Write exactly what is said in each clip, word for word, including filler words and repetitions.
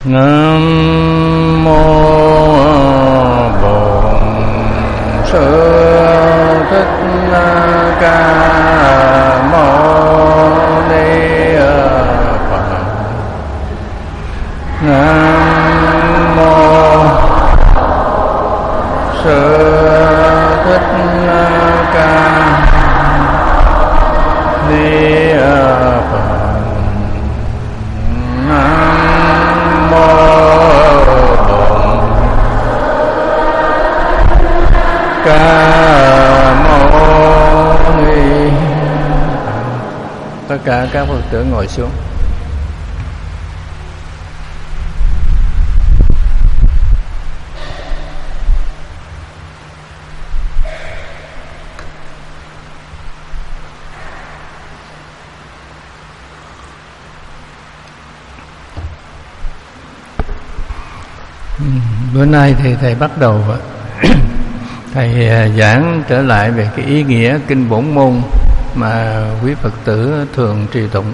Nam mô Bổn Sư Thích Ca Mâu Ni Phật. Nam mô Sư Thích Ca Ni Phật. Nam mô Ca Mâu Ni. Tất cả các Phật tử ngồi xuống. Bữa nay thì thầy bắt đầu thầy giảng trở lại về cái ý nghĩa kinh bổn môn mà quý Phật tử thường trì tụng.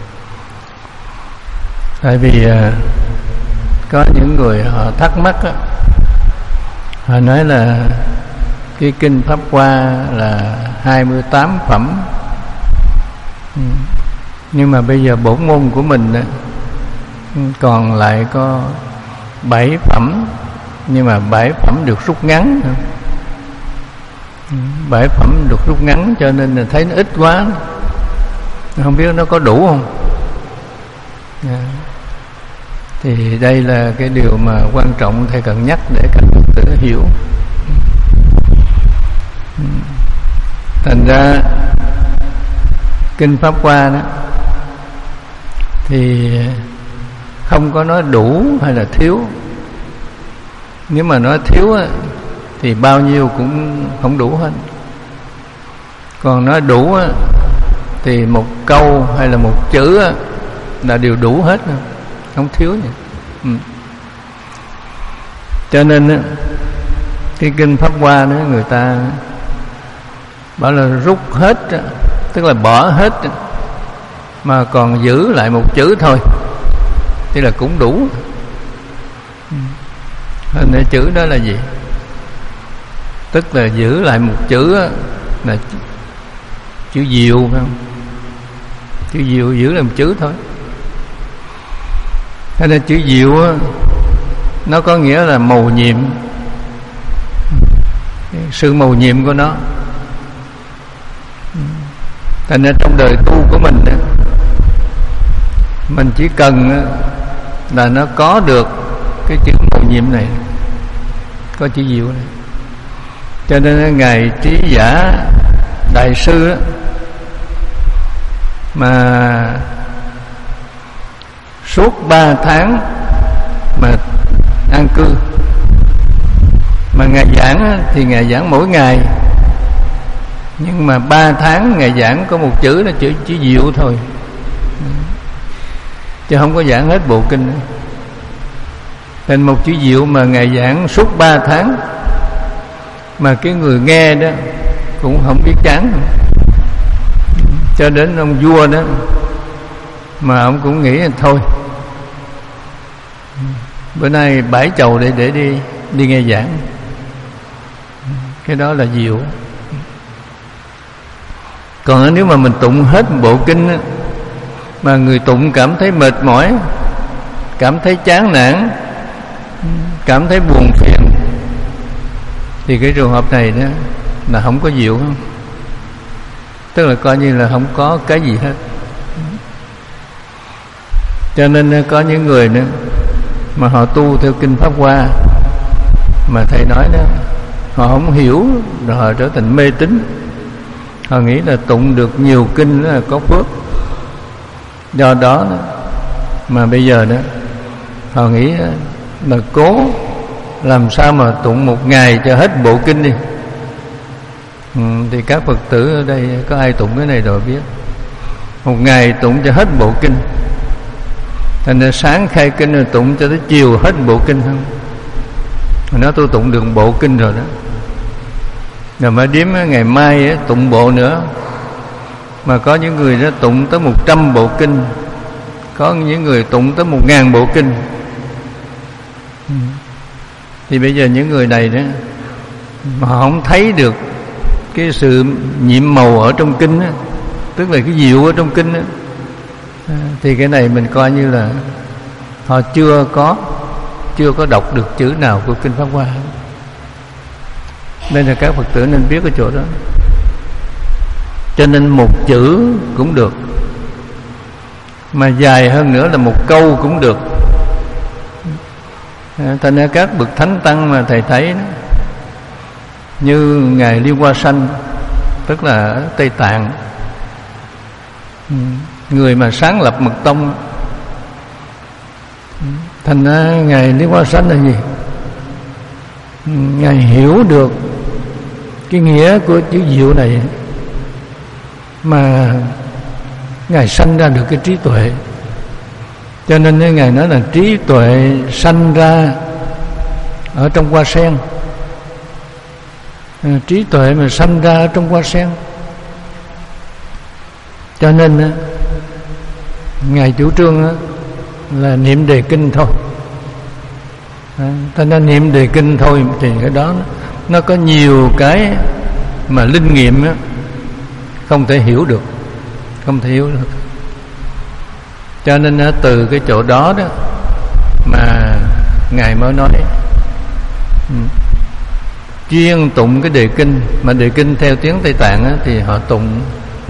Tại vì có những người họ thắc mắc á, họ nói là cái kinh Pháp Hoa là hai mươi tám phẩm, nhưng mà bây giờ bổn môn của mình á, còn lại có bảy phẩm, nhưng mà bảy phẩm được rút ngắn, bảy phẩm được rút ngắn cho nên là thấy nó ít quá, không biết nó có đủ không. À, thì đây là cái điều mà quan trọng thầy cần nhắc để các Phật tử hiểu. Thành ra kinh Pháp Hoa đó thì không có nói đủ hay là thiếu. Nếu mà nói thiếu á, thì bao nhiêu cũng không đủ hết. Còn nói đủ á, thì một câu hay là một chữ á, là đều đủ hết, không thiếu gì. Ừ. Cho nên á, cái kinh Pháp Hoa đó người ta bảo là rút hết á, tức là bỏ hết á, mà còn giữ lại một chữ thôi thì là cũng đủ. Hình này chữ đó là gì? Tức là giữ lại một chữ á, là chữ diệu, phải không? Chữ diệu giữ lại một chữ thôi. Thế nên chữ diệu á, nó có nghĩa là mầu nhiệm, sự mầu nhiệm của nó. Thế nên trong đời tu của mình á, mình chỉ cần á, là nó có được cái chữ mầu nhiệm này, có chữ diệu này. Cho nên ngài Trí Giả đại sư đó, mà suốt ba tháng mà an cư, mà ngài giảng thì ngài giảng mỗi ngày, nhưng mà ba tháng ngài giảng có một chữ là chữ chữ diệu thôi, chứ không có giảng hết bộ kinh nữa. Nên một chữ diệu mà ngài giảng suốt ba tháng, mà cái người nghe đó cũng không biết chán. Cho đến ông vua đó mà ông cũng nghĩ là thôi, bữa nay bãi chầu để để đi đi nghe giảng. Cái đó là diệu. Còn nếu mà mình tụng hết bộ kinh đó, mà người tụng cảm thấy mệt mỏi, cảm thấy chán nản, cảm thấy buồn phiền, thì cái trường hợp này đó là không có diệu, không? Tức là coi như là không có cái gì hết. Cho nên có những người nữa mà họ tu theo kinh Pháp Hoa, mà thầy nói đó, họ không hiểu rồi họ trở thành mê tín. Họ nghĩ là tụng được nhiều kinh đó là có phước. Do đó, đó mà bây giờ đó họ nghĩ là cố làm sao mà tụng một ngày cho hết bộ kinh đi. Ừ, thì các Phật tử ở đây có ai tụng cái này rồi biết. Một ngày tụng cho hết bộ kinh, thành ra sáng khai kinh rồi tụng cho tới chiều hết bộ kinh không. Nó tôi tụng được bộ kinh rồi đó, rồi mới điếm ngày mai tụng bộ nữa. Mà có những người đó tụng tới một trăm bộ kinh, có những người tụng tới một ngàn bộ kinh. Thì bây giờ những người này đó mà họ không thấy được cái sự nhiệm màu ở trong kinh đó, tức là cái diệu ở trong kinh đó, thì cái này mình coi như là họ chưa có chưa có đọc được chữ nào của kinh Pháp Hoa. Nên là các Phật tử nên biết cái chỗ đó. Cho nên một chữ cũng được, mà dài hơn nữa là một câu cũng được. Thành ra các bậc thánh tăng mà thầy thấy đó, như ngài Liên Hoa Sanh, tức là ở Tây Tạng, người mà sáng lập mật tông. Thành ra ngài Liên Hoa Sanh là gì? Ngài hiểu được cái nghĩa của chữ diệu này, mà ngài sanh ra được cái trí tuệ. Cho nên ngài nói là trí tuệ sanh ra ở trong hoa sen. À, trí tuệ mà sanh ra ở trong hoa sen. Cho nên ngài chủ trương là niệm đề kinh thôi. À, ta nên niệm đề kinh thôi thì cái đó nó có nhiều cái mà linh nghiệm á, không thể hiểu được, không thể hiểu được. Cho nên từ cái chỗ đó đó mà ngài mới nói chuyên tụng cái đề kinh. Mà đề kinh theo tiếng Tây Tạng á, thì họ tụng,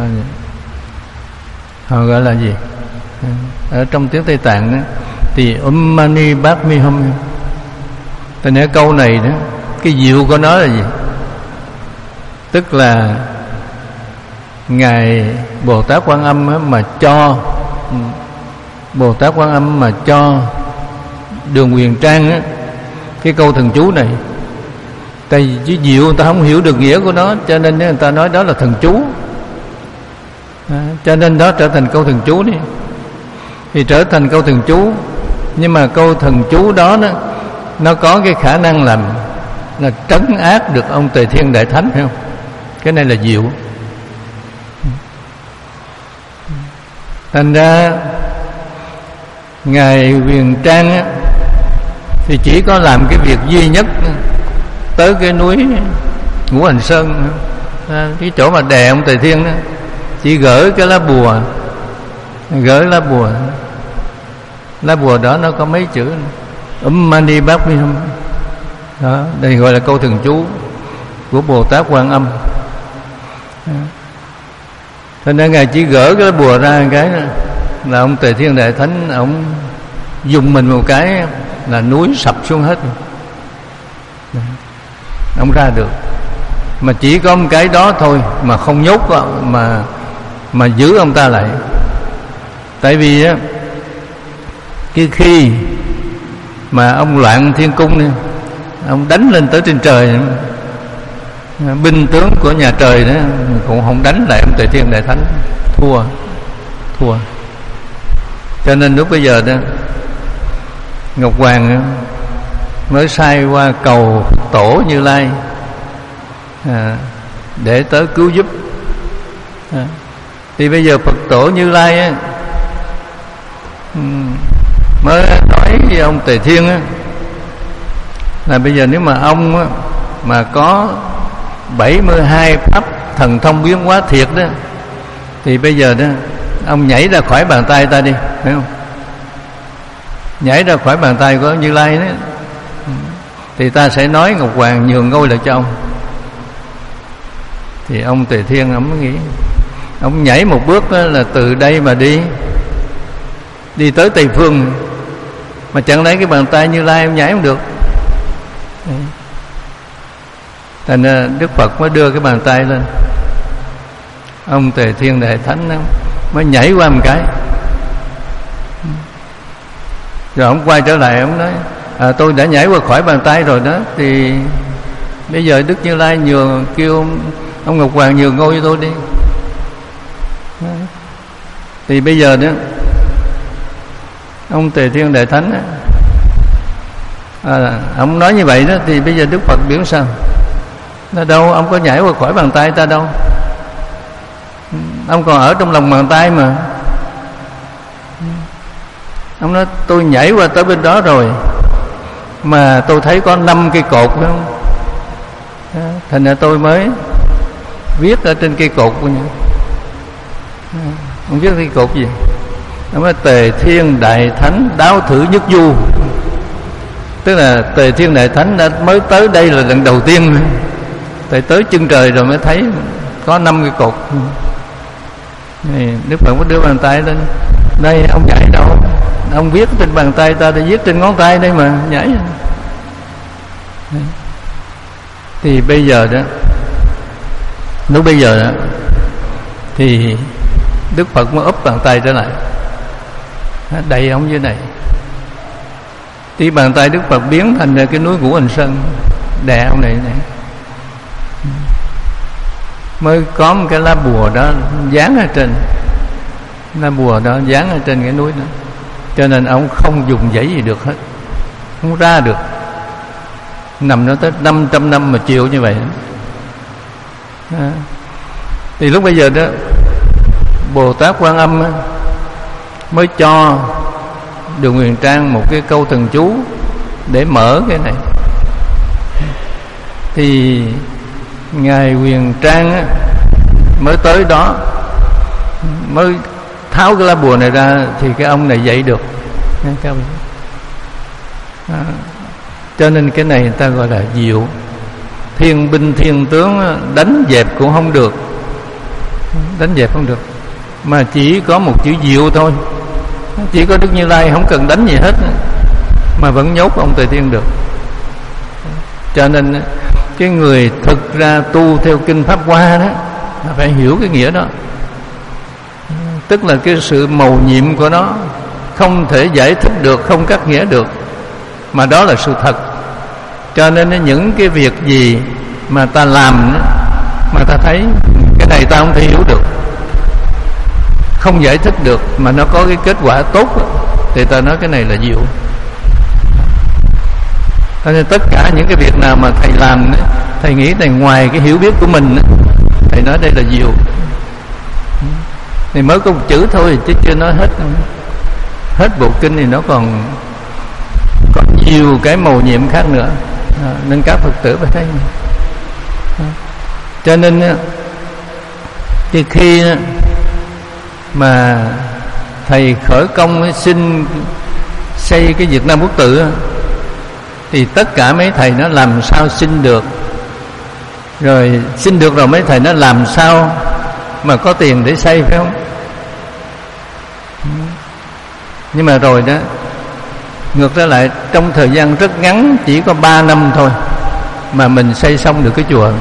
họ gọi là gì? Ở trong tiếng Tây Tạng á, thì Om Mani Padme Hum. Tại nãy câu này đó, cái diệu của nó là gì? Tức là ngài Bồ Tát Quan Âm á, mà cho Bồ Tát Quan Âm mà cho Đường Huyền Trang á, cái câu thần chú này. Tại vì chứ diệu người ta không hiểu được nghĩa của nó, cho nên người ta nói đó là thần chú. À, cho nên đó trở thành câu thần chú đi. Thì trở thành câu thần chú, nhưng mà câu thần chú đó, đó nó có cái khả năng làm là trấn áp được ông Tề Thiên Đại Thánh, phải không? Cái này là diệu. Thành ra ngài Huyền Trang á, thì chỉ có làm cái việc duy nhất tới cái núi Ngũ Hành Sơn, cái chỗ mà đè ông Tề Thiên đó, chỉ gửi cái lá bùa, gửi lá bùa. Lá bùa đó nó có mấy chữ Om Mani Padme Hum. Đó, đây gọi là câu thần chú của Bồ Tát Quan Âm. Cho nên ngài chỉ gỡ cái lá bùa ra cái là ông Tề Thiên Đại Thánh, ông dùng mình một cái là núi sập xuống hết. Ông ra được. Mà chỉ có một cái đó thôi mà không nhốt mà mà giữ ông ta lại. Tại vì á, cái khi mà ông loạn thiên cung này, ông đánh lên tới trên trời, binh tướng của nhà trời đó cũng không đánh lại ông Tề Thiên Đại Thánh, thua thua. Cho nên lúc bây giờ đó Ngọc Hoàng mới sai qua cầu Tổ Như Lai à, để tới cứu giúp. à, Thì bây giờ Phật Tổ Như Lai á, mới nói với ông Tề Thiên á, là bây giờ nếu mà ông á, mà có bảy mươi hai pháp thần thông biến hóa thiệt đó, thì bây giờ đó ông nhảy ra khỏi bàn tay ta đi, phải không? Nhảy ra khỏi bàn tay của Như Lai đó, thì ta sẽ nói Ngọc Hoàng nhường ngôi lại cho ông. Thì ông Tề Thiên ông mới nghĩ, ông nhảy một bước đó là từ đây mà đi đi tới Tây Phương, mà chẳng lẽ cái bàn tay Như Lai ông nhảy không được. Thành ra Đức Phật mới đưa cái bàn tay lên, ông Tề Thiên Đại Thánh mới nhảy qua một cái. Rồi ông quay trở lại, ông nói à, tôi đã nhảy qua khỏi bàn tay rồi đó, thì bây giờ Đức Như Lai nhường, kêu ông, ông Ngọc Hoàng nhường ngôi cho tôi đi. Thì bây giờ đó ông Tề Thiên Đại Thánh à, ông nói như vậy đó, thì bây giờ Đức Phật biểu sao? Nó đâu, ông có nhảy qua khỏi bàn tay ta đâu, ông còn ở trong lòng bàn tay mà. Ông nói tôi nhảy qua tới bên đó rồi, mà tôi thấy có năm cây cột phải không? Đó, thành ra tôi mới viết ở trên cây cột của nhau. Không viết cây cột gì? Nó mới Tề Thiên Đại Thánh Đáo Thử Nhất Du. Tức là Tề Thiên Đại Thánh đã mới tới đây là lần đầu tiên, tại tới chân trời rồi mới thấy có năm cái cột. Này, Đức Phật có đưa bàn tay lên đây, ông nhảy đâu? Ông viết trên bàn tay ta để viết trên ngón tay đây mà nhảy. Thì bây giờ đó, lúc bây giờ đó thì Đức Phật mới úp bàn tay trở lại, đẩy ông dưới này. Thì bàn tay Đức Phật biến thành ra cái núi Ngũ Hành Sơn, đè ông này này. Mới có một cái lá bùa đó dán ở trên, lá bùa đó dán ở trên cái núi đó. Cho nên ông không dùng giấy gì được hết, không ra được. Nằm nó tới năm trăm năm mà chịu như vậy đó. Thì lúc bây giờ đó Bồ Tát Quan Âm mới cho Đường Huyền Trang một cái câu thần chú để mở cái này. Thì Ngài Huyền Trang mới tới đó, mới tháo cái lá bùa này ra, thì cái ông này dậy được. À, cho nên cái này người ta gọi là diệu. Thiên binh thiên tướng đánh dẹp cũng không được, đánh dẹp không được, mà chỉ có một chữ diệu thôi. Chỉ có Đức Như Lai không cần đánh gì hết mà vẫn nhốt ông Tề Thiên được. Cho nên cái người thực ra tu theo kinh Pháp Hoa đó phải hiểu cái nghĩa đó. Tức là cái sự mầu nhiệm của nó không thể giải thích được, không cắt nghĩa được, mà đó là sự thật. Cho nên những cái việc gì mà ta làm mà ta thấy cái này ta không thể hiểu được, không giải thích được, mà nó có cái kết quả tốt, thì ta nói cái này là diệu. Cho nên tất cả những cái việc nào mà thầy làm, thầy nghĩ này ngoài cái hiểu biết của mình, thầy nói đây là diệu. Thì mới có một chữ thôi chứ chưa nói hết. Hết bộ kinh thì nó còn còn nhiều cái mầu nhiệm khác nữa. À, nên các Phật tử phải thấy. À, cho nên thì khi mà thầy khởi công xin xây cái Việt Nam Quốc Tự, thì tất cả mấy thầy nó làm sao xin được, rồi xin được rồi mấy thầy nó làm sao mà có tiền để xây, phải không? Nhưng mà rồi đó, ngược trở lại, trong thời gian rất ngắn, chỉ có ba năm thôi mà mình xây xong được cái chùa.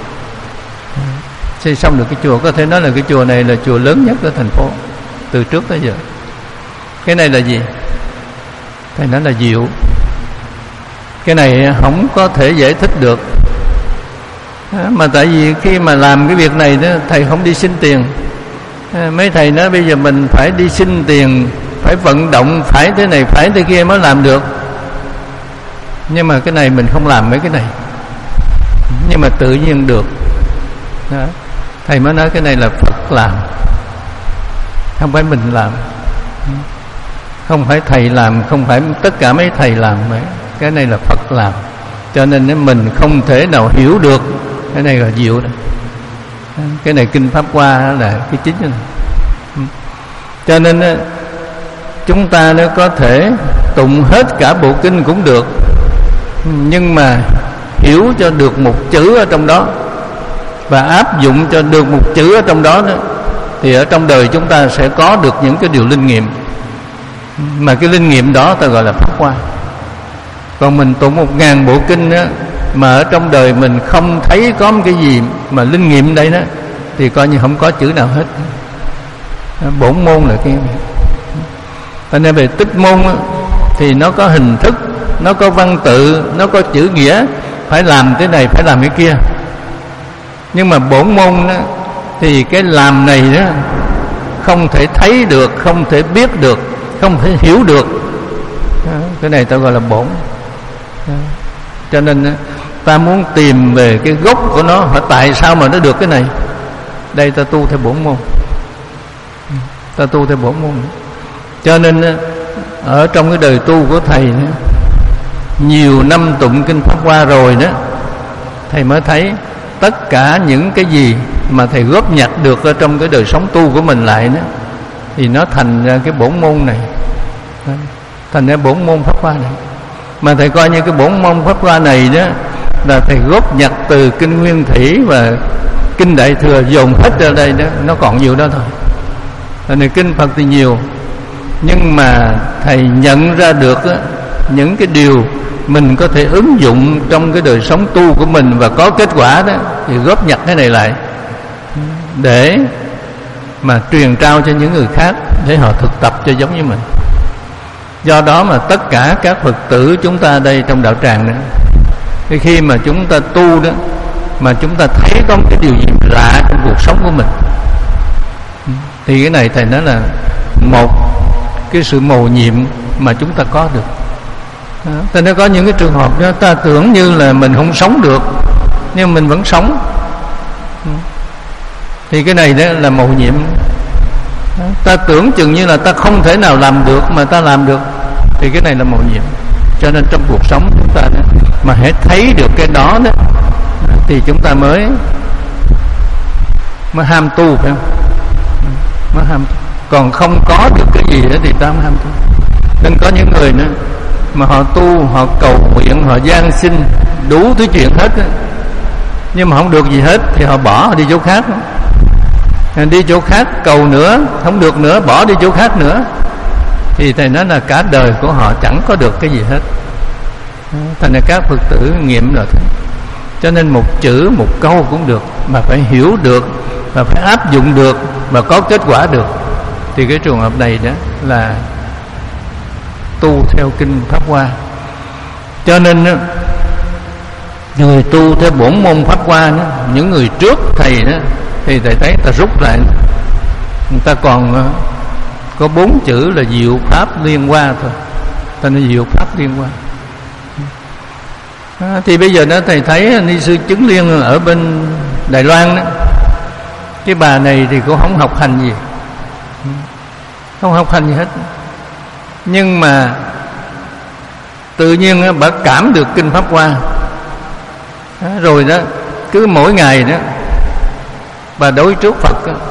Xây xong được cái chùa, có thể nói là cái chùa này là chùa lớn nhất ở thành phố từ trước tới giờ. Cái này là gì? Thầy nói là diệu. Cái này không có thể giải thích được. Mà tại vì khi mà làm cái việc này đó, thầy không đi xin tiền. Mấy thầy nói bây giờ mình phải đi xin tiền, phải vận động, phải thế này, phải thế kia mới làm được. Nhưng mà cái này mình không làm mấy cái này, nhưng mà tự nhiên được đó. Thầy mới nói cái này là Phật làm, không phải mình làm, không phải thầy làm, không phải tất cả mấy thầy làm. Mấy cái này là Phật làm. Cho nên mình không thể nào hiểu được. Cái này là diệu đó. Cái này kinh Pháp Hoa là cái chính này. Cho nên chúng ta nếu có thể tụng hết cả bộ kinh cũng được, nhưng mà hiểu cho được một chữ ở trong đó và áp dụng cho được một chữ ở trong đó, đó thì ở trong đời chúng ta sẽ có được những cái điều linh nghiệm. Mà cái linh nghiệm đó ta gọi là Pháp Hoa. Còn mình tụng một ngàn bộ kinh đó, mà ở trong đời mình không thấy có một cái gì mà linh nghiệm đây đó, thì coi như không có chữ nào hết. Bổn môn là cái. Cho nên về tích môn đó, thì nó có hình thức, nó có văn tự, nó có chữ nghĩa, phải làm thế này, phải làm cái kia. Nhưng mà bổn môn đó, thì cái làm này đó không thể thấy được, không thể biết được, không thể hiểu được. Cái này ta gọi là bổn. Cho nên ta muốn tìm về cái gốc của nó, hỏi tại sao mà nó được cái này. Đây ta tu theo bổn môn, ta tu theo bổn môn. Cho nên ở trong cái đời tu của thầy nhiều năm tụng kinh Pháp Hoa rồi đó, thầy mới thấy tất cả những cái gì mà thầy góp nhặt được ở trong cái đời sống tu của mình lại đó, thì nó thành ra cái bổn môn này, thành ra bổn môn Pháp Hoa này. Mà thầy coi như cái bổn môn Pháp Hoa này đó là thầy góp nhặt từ kinh Nguyên Thủy và kinh Đại Thừa dồn hết ra đây đó, nó còn nhiều đó thôi. Thành này kinh Phật thì nhiều, nhưng mà thầy nhận ra được đó, những cái điều mình có thể ứng dụng trong cái đời sống tu của mình và có kết quả đó, thì góp nhặt cái này lại để mà truyền trao cho những người khác, để họ thực tập cho giống như mình. Do đó mà tất cả các Phật tử chúng ta đây trong đạo tràng đó, cái khi mà chúng ta tu đó, mà chúng ta thấy có một cái điều gì lạ trong cuộc sống của mình, thì cái này thầy nói là một cái sự mầu nhiệm mà chúng ta có được. Thầy nói có những cái trường hợp đó ta tưởng như là mình không sống được, nhưng mình vẫn sống, thì cái này đó là mầu nhiệm. Ta tưởng chừng như là ta không thể nào làm được mà ta làm được, thì cái này là mầu nhiệm. Cho nên trong cuộc sống chúng ta đó, mà hãy thấy được cái đó đó, thì chúng ta mới mới ham tu, phải không? Mới ham tu. Còn không có được cái gì đó thì ta mới ham tu. Nên có những người nữa mà họ tu, họ cầu nguyện, họ gian sinh đủ thứ chuyện hết đó, nhưng mà không được gì hết thì họ bỏ, họ đi chỗ khác đó. Đi chỗ khác cầu nữa không được nữa, bỏ đi chỗ khác nữa, thì thầy nói là cả đời của họ chẳng có được cái gì hết. Thành ra các Phật tử nghiệm rồi thế. Cho nên một chữ một câu cũng được, mà phải hiểu được, mà phải áp dụng được, và có kết quả được, thì cái trường hợp này đó là tu theo kinh Pháp Hoa. Cho nên đó, người tu theo bổn môn Pháp Hoa đó, những người trước thầy đó, thì thầy thấy ta rút lại, người ta còn có bốn chữ là diệu pháp liên hoa thôi. Ta nói diệu pháp liên hoa. À, thì bây giờ đó thầy thấy ni sư Chứng Liên ở bên Đài Loan đó, cái bà này thì cũng không học hành gì, không học hành gì hết, nhưng mà tự nhiên bà cảm được kinh Pháp Hoa, à, rồi đó cứ mỗi ngày đó bà đối trước Phật đó,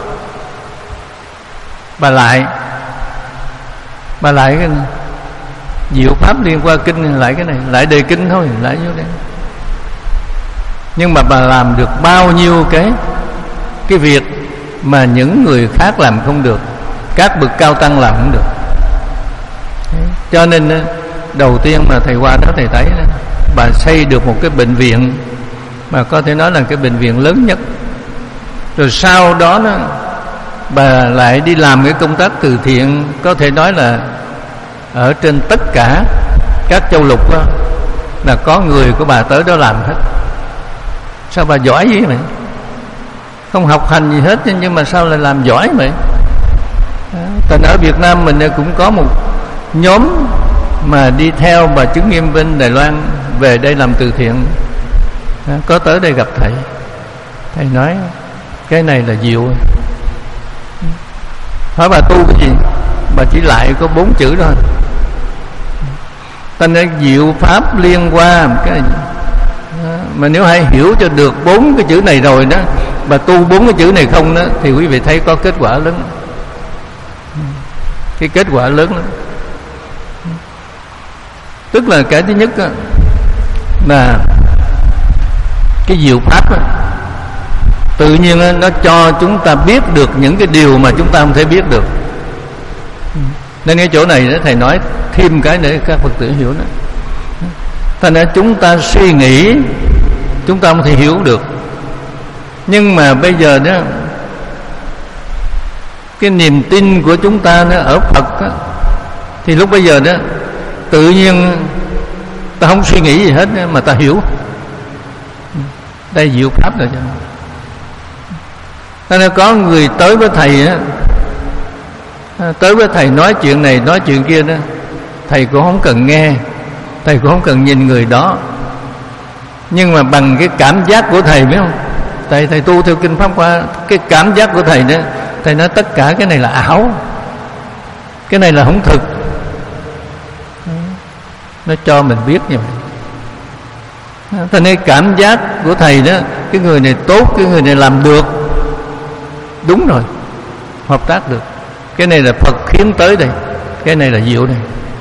bà lại bà lại cái này, diệu pháp liên qua kinh, lại cái này, lại đề kinh thôi, lại vô đây. Nhưng mà bà làm được bao nhiêu cái cái việc mà những người khác làm không được, các bậc cao tăng làm không được. Cho nên đầu tiên mà thầy qua đó thầy thấy đó, bà xây được một cái bệnh viện mà có thể nói là cái bệnh viện lớn nhất. Rồi sau đó đó bà lại đi làm cái công tác từ thiện, có thể nói là ở trên tất cả các châu lục đó, là có người của bà tới đó làm hết. Sao bà giỏi vậy vậy? Không học hành gì hết, nhưng mà sao lại làm giỏi vậy? Thành ở Việt Nam mình cũng có một nhóm mà đi theo bà Chứng Nghiêm bên Đài Loan về đây làm từ thiện, có tới đây gặp thầy. Thầy nói cái này là diệu. Hỏi bà tu cái gì? Bà chỉ lại có bốn chữ thôi. Ta nói diệu pháp liên hoa cái này. Mà nếu hãy hiểu cho được bốn cái chữ này rồi đó, bà tu bốn cái chữ này không đó, thì quý vị thấy có kết quả lớn. Cái kết quả lớn lắm. Tức là cái thứ nhất đó, là cái diệu pháp đó, tự nhiên đó, nó cho chúng ta biết được những cái điều mà chúng ta không thể biết được. Nên cái chỗ này đó, thầy nói thêm cái để các Phật tử hiểu đó. Thành ra chúng ta suy nghĩ chúng ta không thể hiểu được, nhưng mà bây giờ đó cái niềm tin của chúng ta nó ở Phật đó, thì lúc bây giờ đó tự nhiên ta không suy nghĩ gì hết mà ta hiểu. Đây diệu pháp rồi cho nó. Nên có người tới với thầy á, tới với thầy nói chuyện này nói chuyện kia đó, thầy cũng không cần nghe, thầy cũng không cần nhìn người đó, nhưng mà bằng cái cảm giác của thầy, biết không? Tại thầy tu theo kinh Pháp Hoa, cái cảm giác của thầy đó, thầy nói tất cả cái này là ảo, cái này là không thực. nó cho mình biết như vậy. Thành nên cảm giác của thầy đó, cái người này tốt, cái người này làm được, đúng rồi, hợp tác được. Cái này là Phật khiến tới đây, cái này là diệu đây.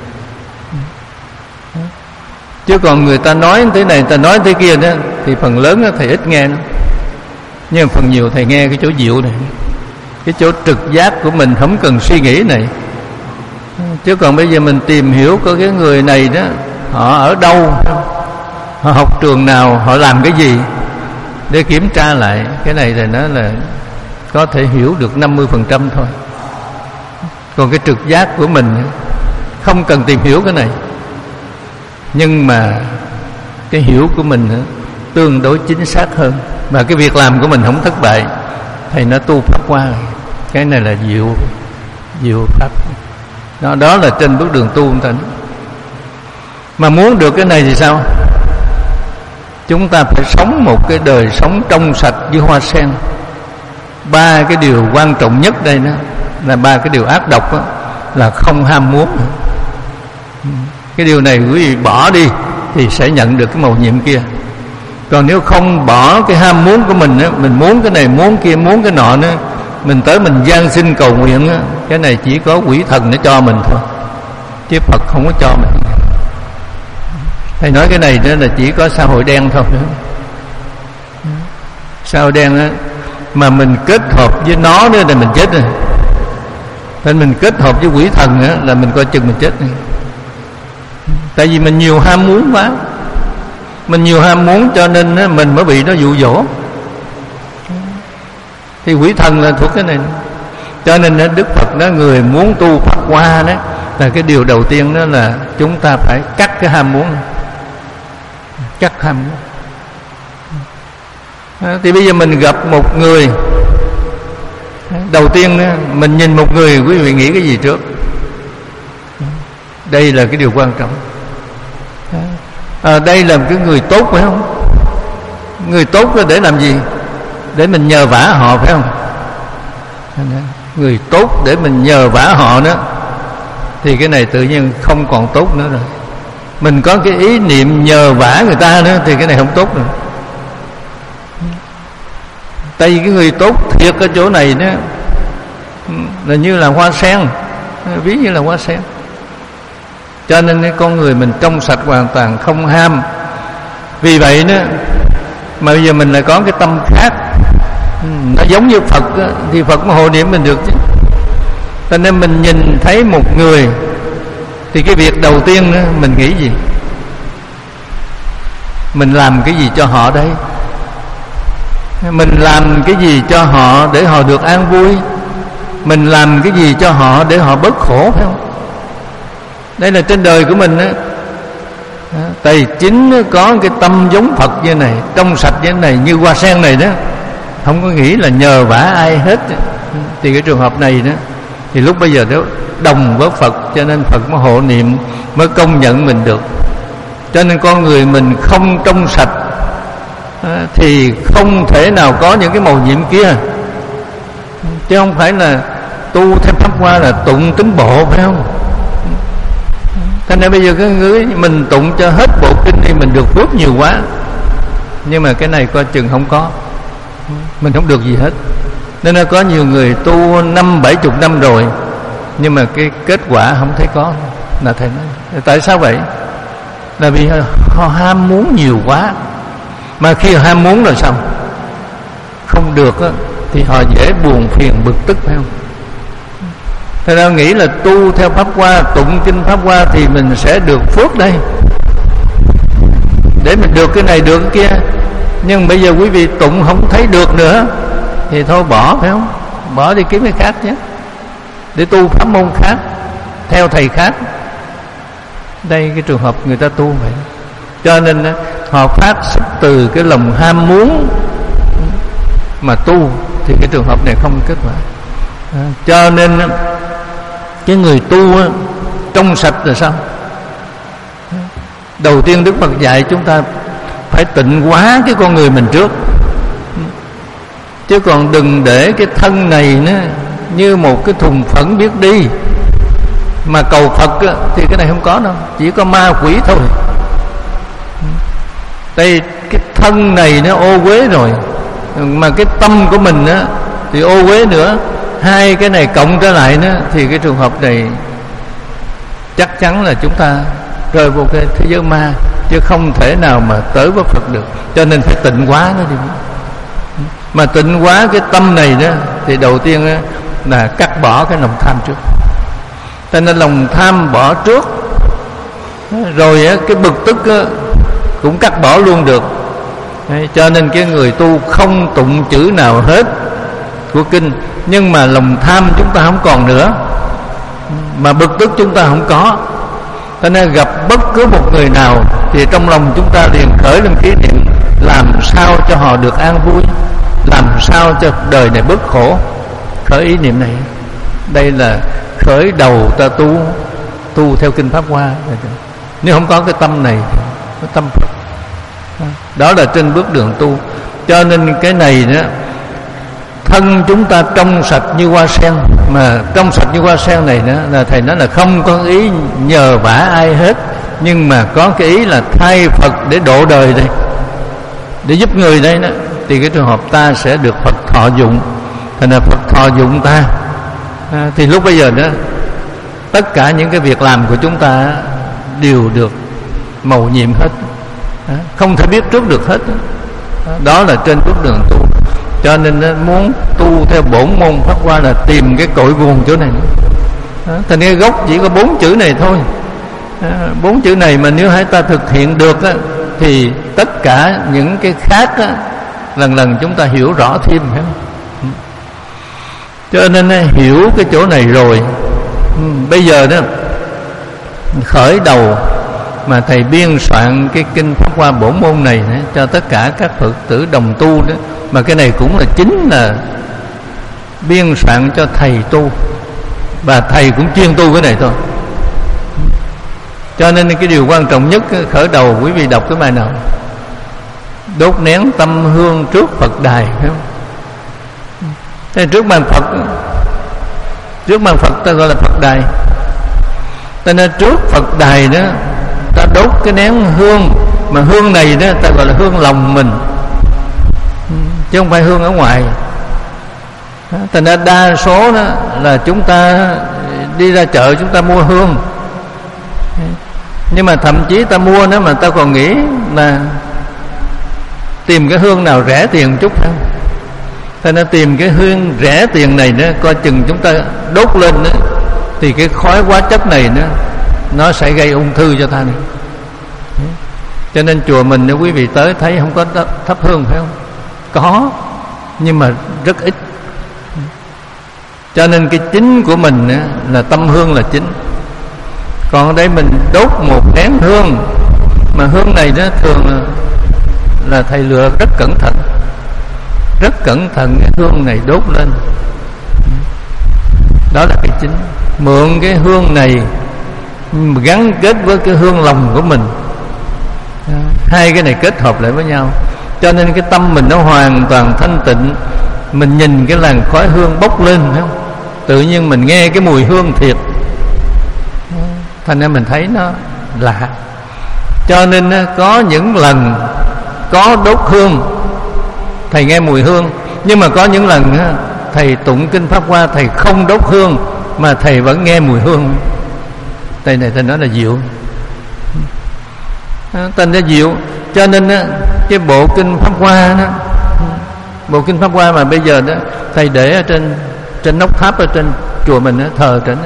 Chứ còn người ta nói thế này, người ta nói thế kia đó, thì phần lớn đó, thầy ít nghe nó. Nhưng phần nhiều thầy nghe cái chỗ diệu này, cái chỗ trực giác của mình không cần suy nghĩ này. Chứ còn bây giờ mình tìm hiểu có cái người này đó, họ ở đâu, họ học trường nào, họ làm cái gì, để kiểm tra lại. Cái này thì nó là có thể hiểu được năm mươi phần trăm thôi. Còn cái trực giác của mình không cần tìm hiểu cái này, nhưng mà cái hiểu của mình tương đối chính xác hơn, và cái việc làm của mình không thất bại. Thầy nó tu pháp qua, cái này là diệu diệu pháp đó, đó là trên bước đường tu người ta. Mà muốn được cái này thì sao? Chúng ta phải sống một cái đời sống trong sạch như hoa sen. Ba cái điều quan trọng nhất đây đó là ba cái điều ác độc đó, là không ham muốn. Cái điều này quý vị bỏ đi thì sẽ nhận được cái mầu nhiệm kia. Còn nếu không bỏ cái ham muốn của mình đó, mình muốn cái này, muốn kia, muốn cái nọ nữa, mình tới mình gian xin cầu nguyện đó, cái này chỉ có quỷ thần nó cho mình thôi, chứ Phật không có cho mình. Thầy nói cái này đó là chỉ có xã hội đen thôi nữa. Xã hội đen đó, mà mình kết hợp với nó nữa là mình chết rồi. Nên mình kết hợp với quỷ thần đó, là mình coi chừng mình chết rồi. Tại vì mình nhiều ham muốn quá, mình nhiều ham muốn cho nên đó, mình mới bị nó dụ dỗ. Thì quỷ thần là thuộc cái này. Cho nên đó, Đức Phật đó, người muốn tu Pháp Hoa đó, là cái điều đầu tiên đó là chúng ta phải cắt cái ham muốn. Cắt ham muốn. À, thì bây giờ mình gặp một người, đầu tiên đó, mình nhìn một người, quý vị nghĩ cái gì trước? Đây là cái điều quan trọng. À, đây là một cái người tốt phải không? Người tốt là để làm gì? Để mình nhờ vả họ phải không? Người tốt để mình nhờ vả họ đó, thì cái này tự nhiên không còn tốt nữa rồi. Mình có cái ý niệm nhờ vả người ta nữa thì cái này không tốt nữa. Tại vì cái người tốt thiệt ở chỗ này đó là như là hoa sen, ví như là hoa sen. Cho nên cái con người mình trong sạch hoàn toàn, không ham. Vì vậy đó, mà bây giờ mình lại có cái tâm khác, nó giống như Phật đó, thì Phật mới hộ niệm mình được chứ. Cho nên mình nhìn thấy một người, thì cái việc đầu tiên đó, mình nghĩ gì? Mình làm cái gì cho họ đây? Mình làm cái gì cho họ để họ được an vui? Mình làm cái gì cho họ để họ bớt khổ phải không? Đây là trên đời của mình đó. Tại chính có cái tâm giống Phật như này, trong sạch như này, như hoa sen này đó, không có nghĩ là nhờ vả ai hết. Thì cái trường hợp này đó, thì lúc bây giờ đó đồng với Phật, cho nên Phật mới hộ niệm, mới công nhận mình được. Cho nên con người mình không trong sạch thì không thể nào có những cái mầu nhiệm kia. Chứ không phải là tu theo Pháp Hoa là tụng tính bộ phải không? Thế nên bây giờ cái người mình tụng cho hết bộ kinh thì mình được phước nhiều quá. Nhưng mà cái này coi chừng không có, mình không được gì hết. Nên là có nhiều người tu năm bảy chục năm rồi, nhưng mà cái kết quả không thấy có. Là thầy nói tại sao vậy? Là vì họ ham muốn nhiều quá. Mà khi họ ham muốn rồi sao? Không được á, thì họ dễ buồn phiền bực tức phải không? Thế nên nghĩ là tu theo Pháp Hoa, tụng kinh Pháp Hoa thì mình sẽ được phước đây, để mình được cái này được cái kia. Nhưng bây giờ quý vị tụng không thấy được nữa thì thôi bỏ phải không? Bỏ đi kiếm cái khác chứ, để tu pháp môn khác, theo thầy khác. Đây cái trường hợp người ta tu vậy. Cho nên họ phát xuất từ cái lòng ham muốn mà tu, thì cái trường hợp này không kết quả. Cho nên cái người tu trong sạch là sao? Đầu tiên Đức Phật dạy chúng ta phải tịnh hóa cái con người mình trước. Chứ còn đừng để cái thân này nó như một cái thùng phẫn biết đi. Mà cầu Phật á, thì cái này không có đâu, chỉ có ma quỷ thôi. Đây cái thân này nó ô uế rồi, mà cái tâm của mình á thì ô uế nữa. Hai cái này cộng trở lại nữa thì cái trường hợp này chắc chắn là chúng ta rơi vô cái thế giới ma, chứ không thể nào mà tới với Phật được. Cho nên phải tịnh hóa nó đi. Mà tịnh hóa cái tâm này đó thì đầu tiên đó là cắt bỏ cái lòng tham trước. Cho nên lòng tham bỏ trước, rồi cái bực tức cũng cắt bỏ luôn được. Cho nên cái người tu không tụng chữ nào hết của kinh, nhưng mà lòng tham chúng ta không còn nữa, mà bực tức chúng ta không có. Cho nên gặp bất cứ một người nào thì trong lòng chúng ta liền khởi lên kỷ niệm làm sao cho họ được an vui, làm sao cho đời này bớt khổ. Khởi ý niệm này, đây là khởi đầu ta tu tu theo kinh Pháp Hoa. Nếu không có cái tâm này, cái tâm Phật, đó là trên bước đường tu. Cho nên cái này đó, thân chúng ta trong sạch như hoa sen. Mà trong sạch như hoa sen này đó, là thầy nói là không có ý nhờ vả ai hết, nhưng mà có cái ý là thay Phật để độ đời đây, để giúp người đây đó, thì cái trường hợp ta sẽ được Phật thọ dụng. Thành là Phật thọ dụng ta, à, thì lúc bây giờ đó tất cả những cái việc làm của chúng ta đều được mầu nhiệm hết, à, không thể biết trước được hết. Đó là trên bước đường tu. Cho nên muốn tu theo bổn môn Pháp Hoa là tìm cái cội nguồn chỗ này. Thành cái gốc chỉ có bốn chữ này thôi. Bốn chữ này mà nếu hai ta thực hiện được á, thì tất cả những cái khác á, lần lần chúng ta hiểu rõ thêm. Cho nên hiểu cái chỗ này rồi, bây giờ đó khởi đầu mà thầy biên soạn cái kinh Pháp Hoa bổn môn này cho tất cả các Phật tử đồng tu đó, mà cái này cũng là chính là biên soạn cho thầy tu, và thầy cũng chuyên tu cái này thôi. Cho nên cái điều quan trọng nhất khởi đầu quý vị đọc cái bài nào? Đốt nén tâm hương trước Phật đài, phải không? Thế trước bàn Phật, trước bàn Phật ta gọi là Phật đài. Ta nên trước Phật đài đó ta đốt cái nén hương, mà hương này đó ta gọi là hương lòng mình, chứ không phải hương ở ngoài. Thành ra đa số đó là chúng ta đi ra chợ chúng ta mua hương, nhưng mà thậm chí ta mua nữa mà ta còn nghĩ là tìm cái hương nào rẻ tiền một chút không. Ta nên tìm cái hương rẻ tiền này nữa, coi chừng chúng ta đốt lên nữa thì cái khói hóa chất này nữa nó sẽ gây ung thư cho ta này. Cho nên chùa mình nếu quý vị tới thấy không có thắp hương phải không? Có, nhưng mà rất ít. Cho nên cái chính của mình là tâm hương là chính. Còn ở đây mình đốt một nén hương, mà hương này đó thường là thầy lựa rất cẩn thận, rất cẩn thận cái hương này đốt lên. Đó là cái chính. Mượn cái hương này gắn kết với cái hương lòng của mình, hai cái này kết hợp lại với nhau, cho nên cái tâm mình nó hoàn toàn thanh tịnh. Mình nhìn cái làn khói hương bốc lên, phải không? Tự nhiên mình nghe cái mùi hương thiệt, thành ra mình thấy nó lạ. Cho nên có những lần có đốt hương thầy nghe mùi hương, nhưng mà có những lần thầy tụng kinh Pháp Hoa thầy không đốt hương mà thầy vẫn nghe mùi hương. Đây này thầy nói là diệu, tên nó diệu. Cho nên cái bộ kinh Pháp Hoa đó, bộ kinh Pháp Hoa mà bây giờ đó thầy để ở trên trên nóc tháp ở trên chùa mình đó, thờ trên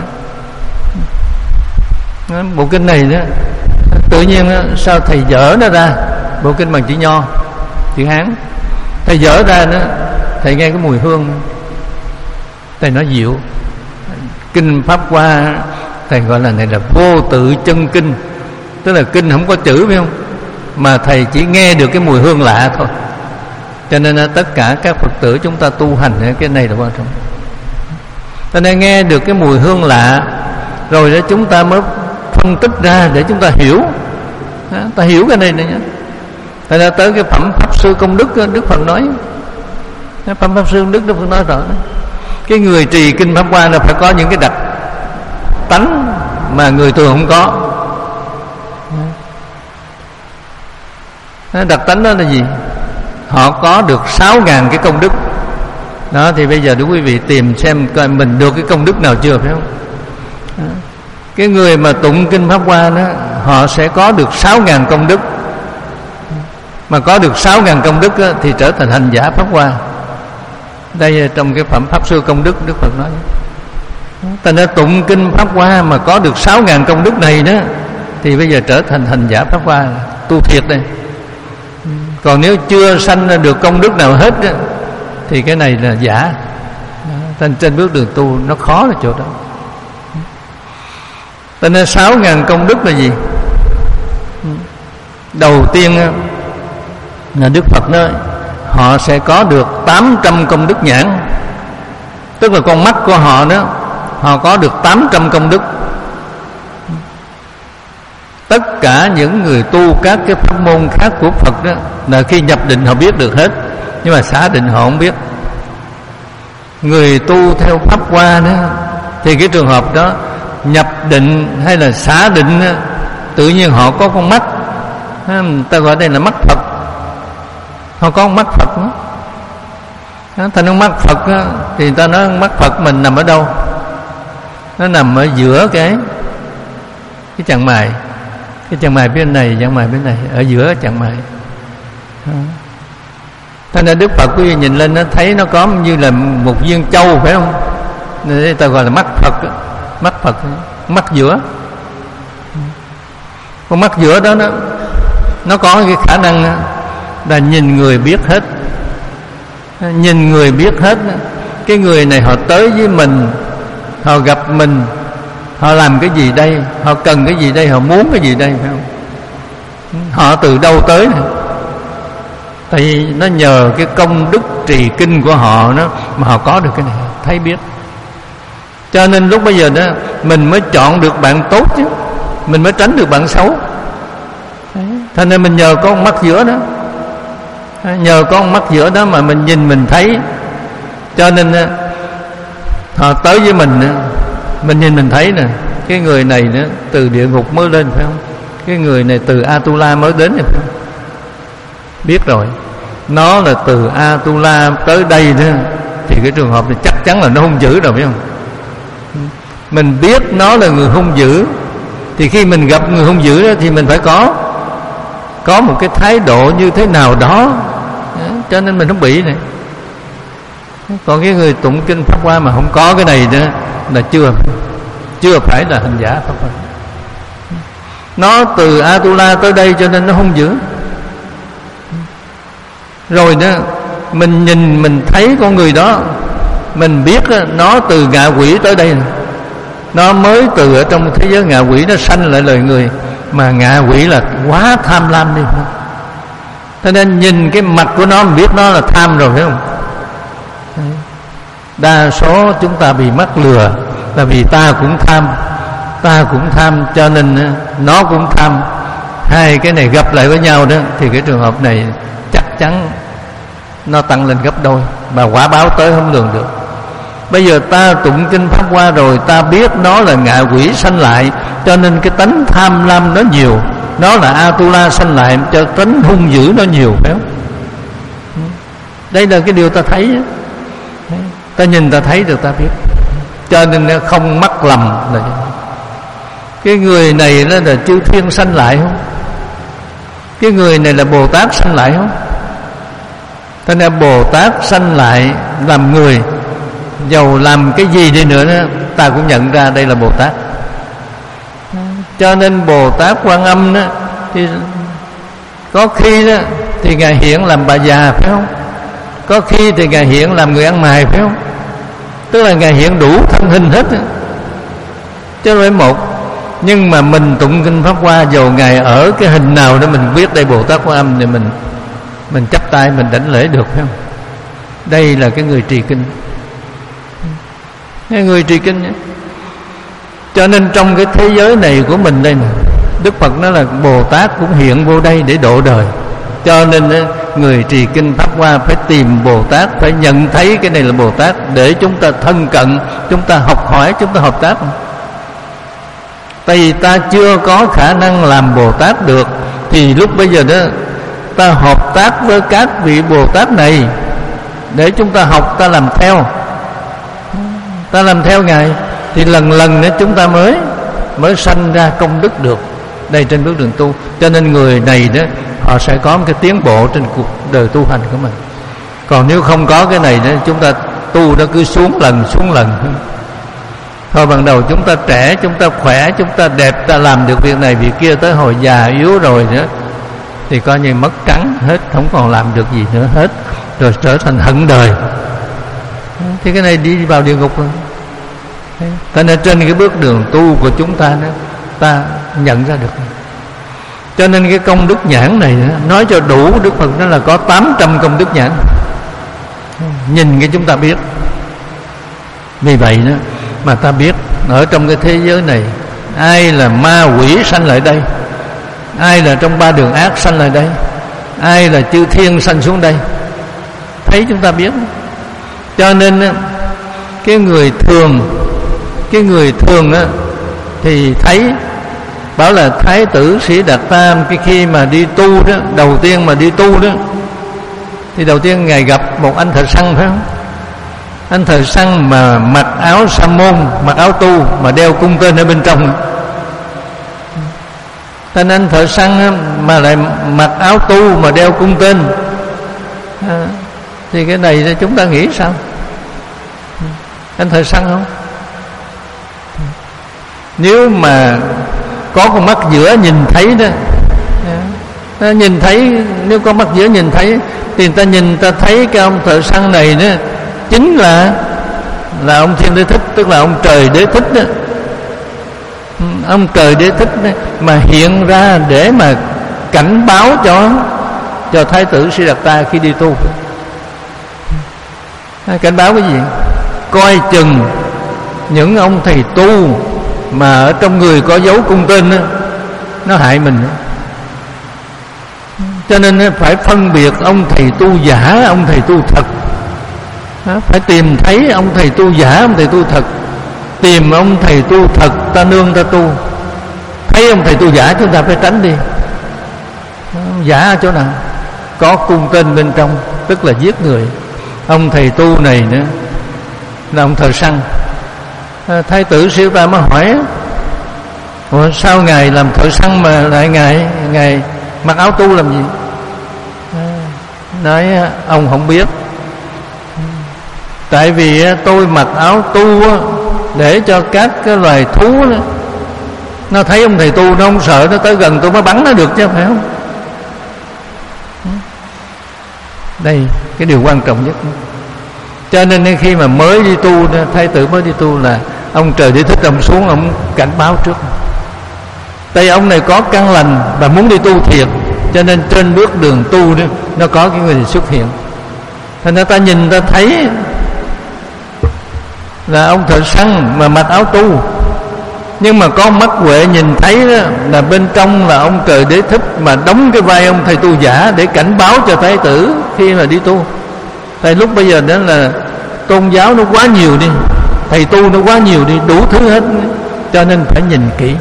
đó. Bộ kinh này đó tự nhiên đó, sao thầy dở nó ra, bộ kinh bằng chữ Nho, chữ Hán, thầy dở ra đó, thầy nghe cái mùi hương, thầy nói diệu. Kinh Pháp Hoa thầy gọi là này là vô tự chân kinh, tức là kinh không có chữ, phải không, mà thầy chỉ nghe được cái mùi hương lạ thôi. Cho nên tất cả các Phật tử chúng ta tu hành cái này là quan trọng. Cho nên nghe được cái mùi hương lạ rồi đó chúng ta mới phân tích ra để chúng ta hiểu, đó, ta hiểu cái này này nhé. Thật ra tới cái phẩm Pháp Sư Công Đức, Đức Phật nói, phẩm Pháp Sư Công Đức Đức Phật nói rõ đó, cái người trì kinh Pháp Hoa là phải có những cái đặc tánh mà người thường không có. Đặc tánh đó là gì? Họ có được sáu ngàn cái công đức. Đó, thì bây giờ để quý vị tìm xem coi mình được cái công đức nào chưa, phải không? Đó. Cái người mà tụng kinh Pháp Hoa đó, họ sẽ có được sáu ngàn công đức. Mà có được sáu ngàn công đức đó, thì trở thành hành giả Pháp Hoa. Đây trong cái phẩm Pháp Sư Công Đức, Đức Phật nói. Ta đã tụng kinh Pháp Hoa mà có được sáu ngàn công đức này đó, thì bây giờ trở thành hành giả Pháp Hoa, tu thiệt đây. Còn nếu chưa sanh ra được công đức nào hết đó, thì cái này là giả. Trên, trên bước đường tu nó khó là chỗ đó. Cho nên sáu ngàn công đức là gì? Đầu tiên là Đức Phật nói họ sẽ có được tám trăm công đức nhãn. Tức là con mắt của họ đó, họ có được tám trăm công đức. Tất cả những người tu các cái pháp môn khác của Phật đó, là khi nhập định họ biết được hết, nhưng mà xả định họ không biết. Người tu theo Pháp Hoa đó, thì cái trường hợp đó nhập định hay là xả định đó, tự nhiên họ có con mắt, ta gọi đây là mắt Phật. Họ có con mắt Phật đó. Thành con mắt Phật đó, thì ta nói mắt Phật mình nằm ở đâu? Nó nằm ở giữa cái cái chằng mày. Cái chằng mày bên này, chằng mày bên này, ở giữa chằng mày. Thế nên Đức Phật quý vị nhìn lên nó thấy nó có như là một viên châu, phải không? Nên ta gọi là mắt Phật, mắt Phật, mắt giữa. Con mắt giữa đó nó nó có cái khả năng là nhìn người biết hết. Nhìn người biết hết. Cái người này họ tới với mình, họ gặp mình, họ làm cái gì đây, họ cần cái gì đây, họ muốn cái gì đây, phải không? Họ từ đâu tới này? Tại vì nó nhờ cái công đức trì kinh của họ đó mà họ có được cái này, thấy biết. Cho nên lúc bây giờ đó mình mới chọn được bạn tốt chứ, mình mới tránh được bạn xấu. Cho nên mình nhờ có con mắt giữa đó, nhờ có con mắt giữa đó mà mình nhìn mình thấy. Cho nên họ tới với mình, mình nhìn mình thấy nè, cái người này nữa từ địa ngục mới lên, phải không? Cái người này từ Atula mới đến, phải không? Biết rồi, nó là từ Atula tới đây đó, thì cái trường hợp này chắc chắn là nó hung dữ rồi, phải không? Mình biết nó là người hung dữ, thì khi mình gặp người hung dữ đó, thì mình phải có có một cái thái độ như thế nào đó, cho nên mình không bị này. Còn cái người tụng kinh Pháp Hoa mà không có cái này nữa là chưa chưa phải là hành giả Pháp Hoa. Nó từ Atula tới đây cho nên nó hung dữ. Rồi đó mình nhìn mình thấy con người đó, mình biết nó từ ngạ quỷ tới đây, nó mới từ ở trong thế giới ngạ quỷ nó sanh lại lời người. Mà ngạ quỷ là quá tham lam đi, cho nên nhìn cái mặt của nó mình biết nó là tham rồi, phải không? Đa số chúng ta bị mắc lừa là vì ta cũng tham, ta cũng tham, cho nên nó cũng tham. Hai cái này gặp lại với nhau đó, thì cái trường hợp này chắc chắn nó tăng lên gấp đôi, mà quả báo tới không lường được. Bây giờ ta tụng kinh Pháp Hoa rồi, ta biết nó là ngạ quỷ sanh lại, cho nên cái tánh tham lam nó nhiều. Nó là Atula sanh lại, cho tánh hung dữ nó nhiều, phải không? Đây là cái điều ta thấy. Ta nhìn ta thấy được, ta biết. Cho nên không mắc lầm là cái người này là chư thiên sanh lại không? Cái người này là Bồ Tát sanh lại không? Thế nên Bồ Tát sanh lại làm người, dầu làm cái gì đi nữa đó, ta cũng nhận ra đây là Bồ Tát. Cho nên Bồ Tát Quan Âm đó, thì có khi đó thì Ngài hiện làm bà già, phải không? Có khi thì Ngài hiện làm người ăn mày, phải không? Tức là Ngài hiện đủ thân hình hết đó, chứ không phải một. Nhưng mà mình tụng kinh Pháp Hoa, dầu Ngài ở cái hình nào đó mình biết đây Bồ Tát Quan Âm, thì mình mình chắp tay mình đảnh lễ được, phải không? Đây là cái người trì kinh, cái người trì kinh ấy. Cho nên trong cái thế giới này của mình đây, Đức Phật nói là Bồ Tát cũng hiện vô đây để độ đời. Cho nên người trì kinh Pháp Hoa phải tìm Bồ Tát, phải nhận thấy cái này là Bồ Tát, để chúng ta thân cận, chúng ta học hỏi, chúng ta hợp tác. Tại vì ta chưa có khả năng làm Bồ Tát được, thì lúc bây giờ đó ta hợp tác với các vị Bồ Tát này để chúng ta học, ta làm theo, ta làm theo Ngài, thì lần lần nữa chúng ta mới mới sanh ra công đức được. Đây trên bước đường tu. Cho nên người này đó, họ sẽ có một cái tiến bộ trên cuộc đời tu hành của mình. Còn nếu không có cái này đó, chúng ta tu nó cứ xuống lần xuống lần. Thôi ban đầu chúng ta trẻ, chúng ta khỏe, chúng ta đẹp, ta làm được việc này việc kia, tới hồi già yếu rồi nữa thì coi như mất trắng hết, không còn làm được gì nữa hết, rồi trở thành hận đời. Thì cái này đi vào địa ngục rồi. Cho nên trên cái bước đường tu của chúng ta đó, ta nhận ra được. Cho nên cái công đức nhãn này nói cho đủ, Đức Phật nói là có tám trăm công đức nhãn. Nhìn cái chúng ta biết. Vì vậy đó mà ta biết ở trong cái thế giới này, ai là ma quỷ sanh lại đây, ai là trong ba đường ác sanh lại đây, ai là chư thiên sanh xuống đây, thấy chúng ta biết. Cho nên cái người thường, cái người thường á, thì thấy bảo là Thái tử Sĩ Đạt Tam cái khi mà đi tu đó, đầu tiên mà đi tu đó, thì đầu tiên Ngài gặp một anh thợ săn, phải không? Anh thợ săn mà mặc áo sa môn, mặc áo tu mà đeo cung tên ở bên trong. Tên anh thợ săn mà lại mặc áo tu mà đeo cung tên, à, thì cái này chúng ta nghĩ sao? Anh thợ săn không? Nếu mà có con mắt giữa nhìn thấy đó, ta nhìn thấy, nếu có mắt giữa nhìn thấy thì người ta nhìn, ta thấy cái ông thợ săn này đó chính là là ông Thiên Đế Thích, tức là ông Trời Đế Thích đó. Ông Trời Đế Thích đó, mà hiện ra để mà cảnh báo cho cho Thái tử Sĩ Đạt Ta khi đi tu. Cảnh báo cái gì? Coi chừng những ông thầy tu mà ở trong người có dấu cung tên đó, nó hại mình. Cho nên phải phân biệt ông thầy tu giả, ông thầy tu thật. Phải tìm thấy ông thầy tu giả, ông thầy tu thật. Tìm ông thầy tu thật, ta nương ta tu. Thấy ông thầy tu giả chúng ta phải tránh đi. Giả ở chỗ nào? Có cung tên bên trong, tức là giết người. Ông thầy tu này nữa là ông thợ săn. Thái tử Sĩ Ta mới hỏi: ủa, sao Ngài làm thợ săn mà lại Ngài Ngài mặc áo tu làm gì? Nói ông không biết. Tại vì tôi mặc áo tu để cho các cái loài thú đó, nó thấy ông thầy tu nó không sợ, nó tới gần tôi mới bắn nó được chứ, phải không? Đây cái điều quan trọng nhất. Cho nên khi mà mới đi tu, Thái tử mới đi tu là ông Trời Đế Thích ông xuống, ông cảnh báo trước. Tại ông này có căn lành và muốn đi tu thiệt, cho nên trên bước đường tu đó, nó có cái người xuất hiện. Thành ra ta nhìn ta thấy là ông thợ săn mà mặc áo tu, nhưng mà có mắt huệ nhìn thấy đó, là bên trong là ông Trời Đế Thích mà đóng cái vai ông thầy tu giả để cảnh báo cho Thái tử khi mà đi tu. Tại lúc bây giờ đó là tôn giáo nó quá nhiều đi, thầy tu nó quá nhiều đi, đủ thứ hết, cho nên phải nhìn kỹ.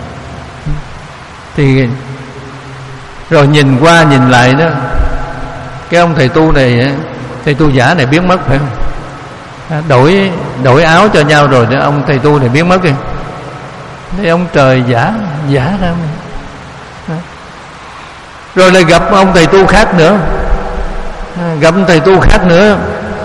Thì rồi nhìn qua nhìn lại đó, cái ông thầy tu này, thầy tu giả này biến mất, phải không? Đổi đổi áo cho nhau rồi đó, ông thầy tu này biến mất kìa. Thế ông trời giả giả ra mà. Rồi lại gặp ông thầy tu khác nữa, gặp ông thầy tu khác nữa,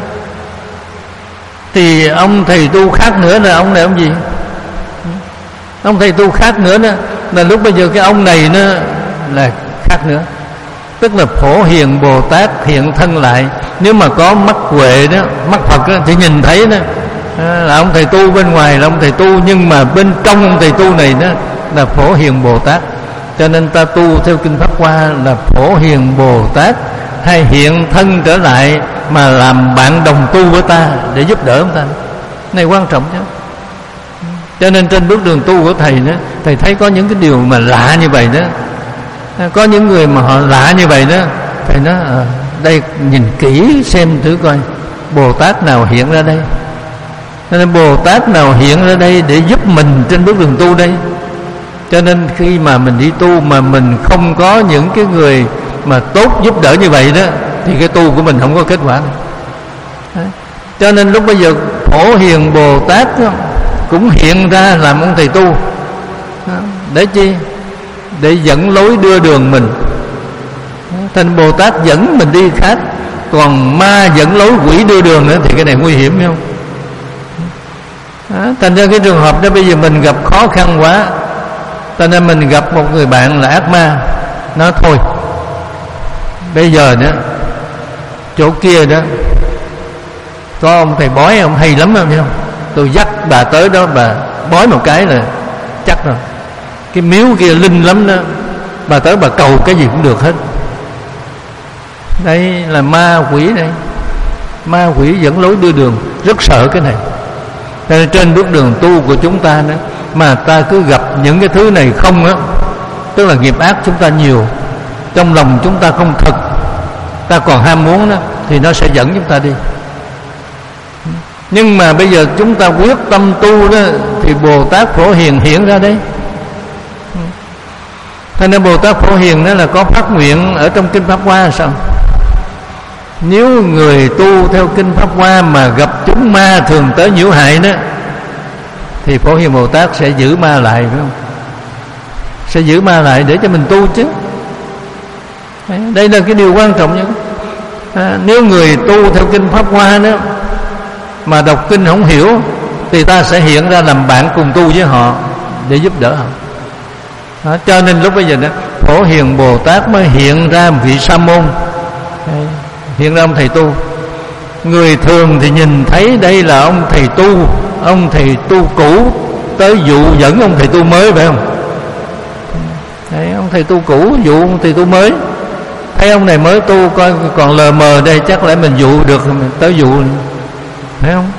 thì ông thầy tu khác nữa là ông này ông gì? Ông thầy tu khác nữa đó là lúc bây giờ cái ông này nó là khác nữa, tức là Phổ Hiền Bồ Tát hiện thân lại. Nếu mà có mắt huệ đó, mắt Phật đó, thì nhìn thấy đó là ông thầy tu bên ngoài là ông thầy tu, nhưng mà bên trong ông thầy tu này đó là Phổ Hiền Bồ Tát. Cho nên ta tu theo kinh Pháp Hoa là Phổ Hiền Bồ Tát hay hiện thân trở lại mà làm bạn đồng tu với ta để giúp đỡ ông ta. Này quan trọng chứ. Cho nên trên bước đường tu của thầy đó, thầy thấy có những cái điều mà lạ như vậy đó, có những người mà họ lạ như vậy đó, thầy nói à, đây nhìn kỹ xem thử coi Bồ Tát nào hiện ra đây, nên Bồ Tát nào hiện ra đây để giúp mình trên bước đường tu đây. Cho nên khi mà mình đi tu mà mình không có những cái người mà tốt giúp đỡ như vậy đó, thì cái tu của mình không có kết quả. Đấy. Cho nên lúc bây giờ Phổ Hiền Bồ Tát đó, cũng hiện ra làm ông thầy tu. Đó. Để chi? Để dẫn lối đưa đường mình. Thành Bồ Tát dẫn mình đi khác, còn ma dẫn lối, quỷ đưa đường nữa, thì cái này nguy hiểm phải không? Đó. Thành ra cái trường hợp đó bây giờ mình gặp khó khăn quá, cho nên mình gặp một người bạn là ác ma, nói thôi bây giờ đó chỗ kia đó có ông thầy bói, ông hay lắm không, không? Tôi dắt bà tới đó, bà bói một cái là chắc rồi, cái miếu kia linh lắm đó, bà tới bà cầu cái gì cũng được hết. Đây là ma quỷ đây, ma quỷ dẫn lối đưa đường, rất sợ cái này. Nên trên bước đường tu của chúng ta đó, mà ta cứ gặp những cái thứ này không á, tức là nghiệp ác chúng ta nhiều, trong lòng chúng ta không thực, ta còn ham muốn đó, thì nó sẽ dẫn chúng ta đi. Nhưng mà bây giờ chúng ta quyết tâm tu đó, thì Bồ Tát Phổ Hiền hiện ra đấy. Thế nên Bồ Tát Phổ Hiền đó là có phát nguyện ở trong Kinh Pháp Hoa sao? Nếu người tu theo Kinh Pháp Hoa mà gặp chúng ma thường tới nhiễu hại đó, thì Phổ Hiền Bồ Tát sẽ giữ ma lại, phải không? Sẽ giữ ma lại để cho mình tu chứ. Đây là cái điều quan trọng nhất. À, nếu người tu theo Kinh Pháp Hoa đó mà đọc kinh không hiểu, thì ta sẽ hiện ra làm bạn cùng tu với họ để giúp đỡ họ. À, cho nên lúc bây giờ đó Phổ Hiền Bồ Tát mới hiện ra vị sa môn, hiện ra ông thầy tu. Người thường thì nhìn thấy đây là ông thầy tu, ông thầy tu cũ tới dụ dẫn ông thầy tu mới, phải không? Đấy, ông thầy tu cũ dụ ông thầy tu mới, thấy ông này mới tu coi còn lờ mờ đây, chắc lẽ mình dụ được, mình tới dụ, phải không?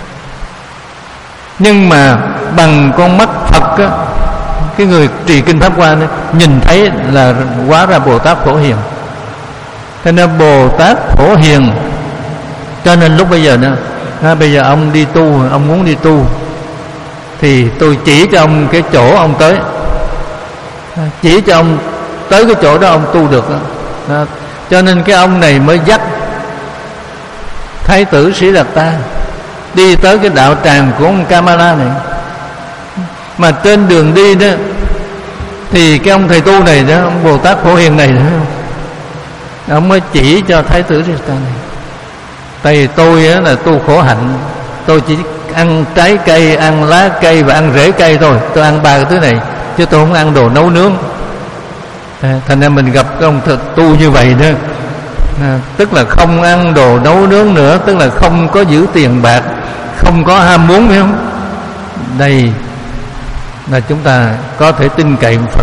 Nhưng mà bằng con mắt Phật á, cái người trì Kinh Pháp Hoa nhìn thấy là hóa ra Bồ Tát Phổ Hiền. Cho nên Bồ Tát Phổ Hiền, cho nên lúc bây giờ đó, à, bây giờ ông đi tu, ông muốn đi tu, thì tôi chỉ cho ông cái chỗ ông tới, à, chỉ cho ông tới cái chỗ đó ông tu được. À, cho nên cái ông này mới dắt Thái tử Sĩ Đạt Ta đi tới cái đạo tràng của ông Kamala này. Mà trên đường đi đó, thì cái ông thầy tu này đó, ông Bồ Tát Phổ Hiền này đó, ông mới chỉ cho Thái tử Sĩ Đạt Ta này: tại vì tôi á, là tu khổ hạnh, tôi chỉ ăn trái cây, ăn lá cây và ăn rễ cây thôi, tôi ăn ba cái thứ này, chứ tôi không ăn đồ nấu nướng. À, thành ra mình gặp cái ông tu như vậy đó, à, tức là không ăn đồ nấu nướng nữa, tức là không có giữ tiền bạc, không có ham muốn, phải không? Đây là chúng ta có thể tin cậy một phần.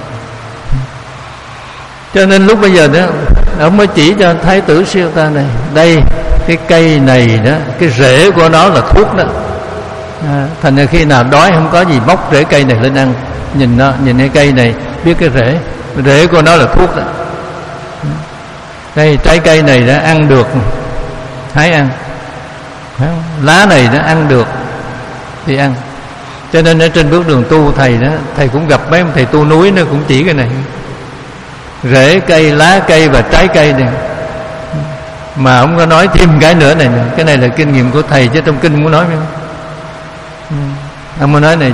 Cho nên lúc bây giờ đó, ông mới chỉ cho Thái tử Siêu Ta này: đây, cái cây này đó, cái rễ của nó là thuốc đó. À, thành ra khi nào đói không có gì, móc rễ cây này lên ăn. Nhìn nó, nhìn cái cây này, biết cái rễ, rễ của nó là thuốc đó. Đây, trái cây này đã ăn được, hãy ăn. Lá này nó ăn được thì ăn. Cho nên ở trên bước đường tu, thầy đó, thầy cũng gặp mấy ông thầy tu núi, nó cũng chỉ cái này: rễ cây, lá cây và trái cây này. Mà ông có nói thêm cái nữa này, này, cái này là kinh nghiệm của thầy, chứ trong kinh muốn nói không? Ông mới nói này: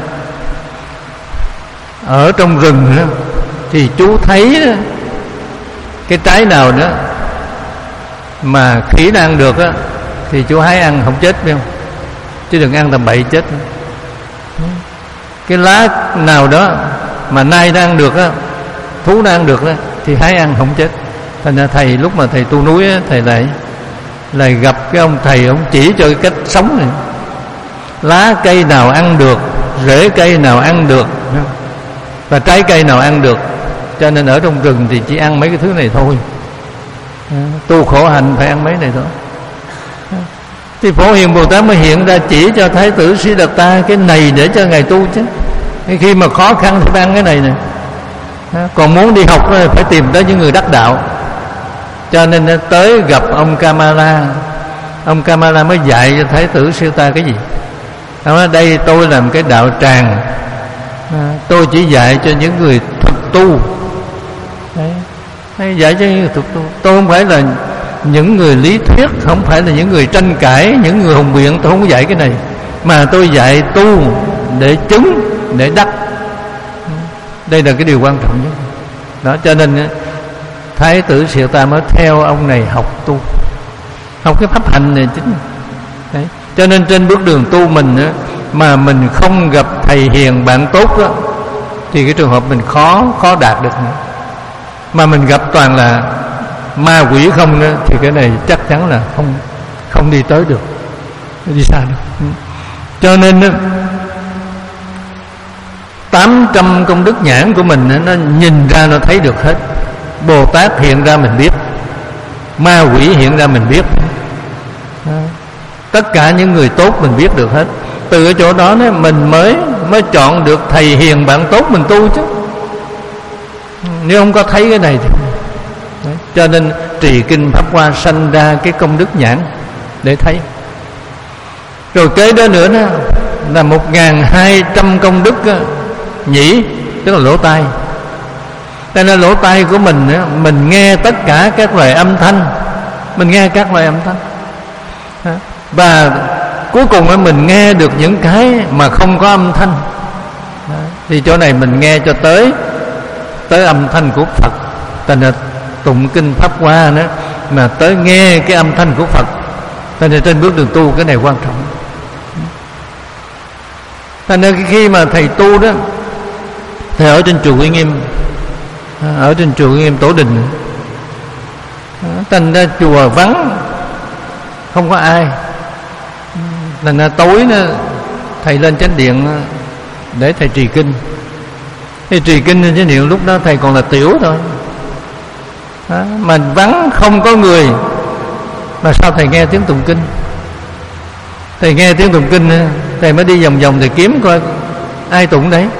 ở trong rừng đó, thì chú thấy đó, cái trái nào đó mà khỉ nó ăn được á, thì chú hái ăn không chết, phải không? Chứ đừng ăn tầm bậy chết. Cái lá nào đó mà nai nó ăn được á, thú nó ăn được đó, thì hái ăn không chết. Thành ra thầy lúc mà thầy tu núi á, thầy lại lại gặp cái ông thầy, ông chỉ cho cái cách sống này: lá cây nào ăn được, rễ cây nào ăn được, và trái cây nào ăn được. Cho nên ở trong rừng thì chỉ ăn mấy cái thứ này thôi. Tu khổ hạnh phải ăn mấy này thôi. Thì Phổ Hiền Bồ Tát mới hiện ra chỉ cho Thái tử Sĩ Đạt Ta cái này để cho ngài tu chứ. Khi mà khó khăn thì phải ăn cái này nè. Còn muốn đi học phải tìm tới những người đắc đạo. Cho nên tới gặp ông Kamala, ông Kamala mới dạy cho Thái tử Siêu Ta cái gì? Ông nói: đây tôi làm cái đạo tràng À, tôi chỉ dạy cho những người thực tu. Đấy. Đấy, dạy cho những người thực tu. Tôi không phải là những người lý thuyết, không phải là những người tranh cãi, những người hùng biện. Tôi không có dạy cái này, mà tôi dạy tu để chứng, để đắc. Đây là cái điều quan trọng nhất. Đó, cho nên Thái tử Siddha ta mới theo ông này học tu, học cái pháp hành này chính. Đấy. Cho nên trên bước đường tu mình á, mà mình không gặp thầy hiền bạn tốt á, thì cái trường hợp mình khó khó đạt được nữa. Mà mình gặp toàn là ma quỷ không nữa, thì cái này chắc chắn là không không đi tới được, đi xa được. Cho nên tám trăm công đức nhãn của mình nó nhìn ra, nó thấy được hết. Bồ Tát hiện ra mình biết, ma quỷ hiện ra mình biết, tất cả những người tốt mình biết được hết. Từ cái chỗ đó mình mới mới chọn được thầy hiền bạn tốt mình tu chứ. Nếu không có thấy cái này thì đấy. Cho nên trì kinh Pháp Hoa sanh ra cái công đức nhãn để thấy. Rồi kế đó nữa đó là một ngàn hai trăm công đức nhĩ, tức là lỗ tai. Cho nên lỗ tai của mình đó, mình nghe tất cả các loại âm thanh, mình nghe các loại âm thanh, và cuối cùng mình nghe được những cái mà không có âm thanh. Thì chỗ này mình nghe cho tới tới âm thanh của Phật, thành là tụng kinh Pháp Hoa đó, mà tới nghe cái âm thanh của Phật. Thành ra trên bước đường tu cái này quan trọng. Thành ra khi mà thầy tu đó, thầy ở trên chùa Uy Nghiêm, ở trên chùa Uy Nghiêm Tổ Đình, thành ra chùa vắng, không có ai. Thành ra tối đó, thầy lên chánh điện để thầy trì kinh. Thì trì kinh lên chánh điện lúc đó thầy còn là tiểu thôi, đó, mà vắng không có người, mà sao thầy nghe tiếng tụng kinh? Thầy nghe tiếng tụng kinh, thầy mới đi vòng vòng thầy kiếm coi ai tụng đấy.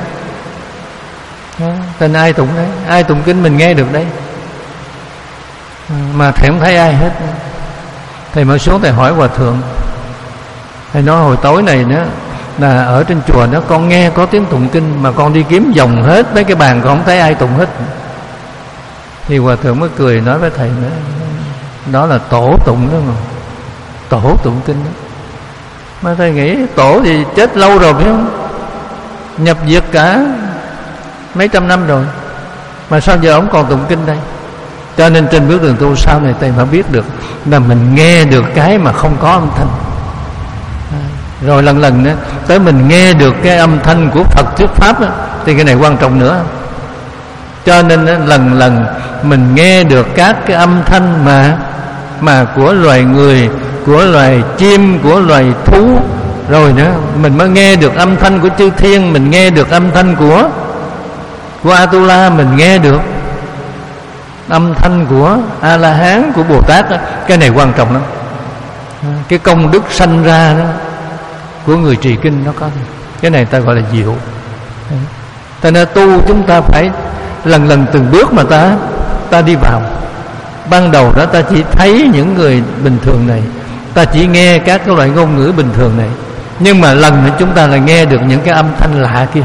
Tên ai tụng đấy, ai tụng kinh mình nghe được đấy, mà thầy không thấy ai hết. Thầy mới xuống thầy hỏi hòa thượng. Thầy nói hồi tối này nữa là ở trên chùa đó con nghe có tiếng tụng kinh, mà con đi kiếm vòng hết mấy cái bàn con không thấy ai tụng hết. Thì hòa thượng mới cười nói với thầy nữa, đó là tổ tụng đó mà, tổ tụng kinh đó. Mà thầy nghĩ tổ thì chết lâu rồi phải không, nhập diệt cả mấy trăm năm rồi, mà sao giờ ông còn tụng kinh đây? Cho nên trên bước đường tu sau này thầy phải biết được là mình nghe được cái mà không có âm thanh. Rồi lần lần đó, tới mình nghe được cái âm thanh của Phật thuyết pháp đó, thì cái này quan trọng nữa. Cho nên đó, lần lần mình nghe được các cái âm thanh mà mà của loài người, của loài chim, của loài thú, rồi nữa mình mới nghe được âm thanh của chư thiên, mình nghe được âm thanh của của Atula, mình nghe được âm thanh của A La Hán, của Bồ Tát đó. Cái này quan trọng lắm. Cái công đức sanh ra đó của người trì kinh nó có, cái này ta gọi là diệu. Ta nên tu chúng ta phải lần lần từng bước mà ta ta đi vào. Ban đầu đó ta chỉ thấy những người bình thường này, ta chỉ nghe các cái loại ngôn ngữ bình thường này, nhưng mà lần nữa chúng ta lại nghe được những cái âm thanh lạ kia.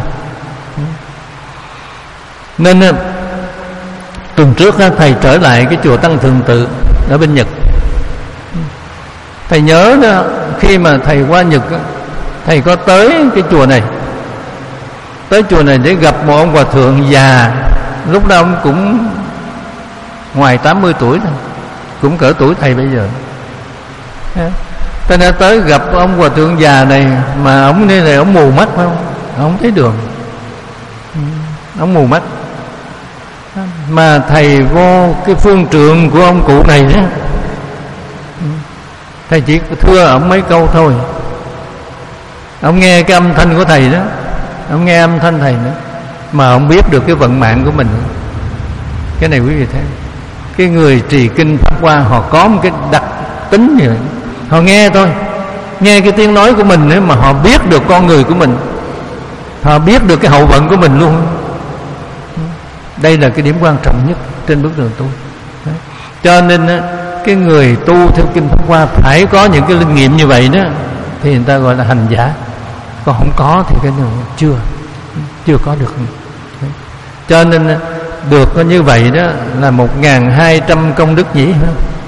Nên tuần trước thầy trở lại cái chùa Tăng Thường Tự ở bên Nhật. Thầy nhớ đó, khi mà thầy qua Nhật, thầy có tới cái chùa này, tới chùa này để gặp một ông hòa thượng già. Lúc đó ông cũng ngoài tám mươi tuổi thôi, cũng cỡ tuổi thầy bây giờ. Tôi đã tới gặp ông hòa thượng già này, mà ông đây này ông mù mắt phải không? Ông không thấy đường, ông mù mắt. Mà thầy vô cái phương trượng của ông cụ này đó, thầy chỉ thưa ông mấy câu thôi. Ông nghe cái âm thanh của thầy đó, ông nghe âm thanh thầy nữa, mà ông biết được cái vận mạng của mình. Cái này quý vị thấy, cái người trì kinh Pháp Hoa họ có một cái đặc tính như vậy. Họ nghe thôi, nghe cái tiếng nói của mình nữa, mà họ biết được con người của mình, họ biết được cái hậu vận của mình luôn. Đây là cái điểm quan trọng nhất trên bước đường tu. Đấy. Cho nên cái người tu theo kinh Pháp Hoa phải có những cái linh nghiệm như vậy đó, thì người ta gọi là hành giả. Còn không có thì cái này chưa chưa có được. Cho nên được có như vậy đó là một ngàn hai trăm công đức nhỉ.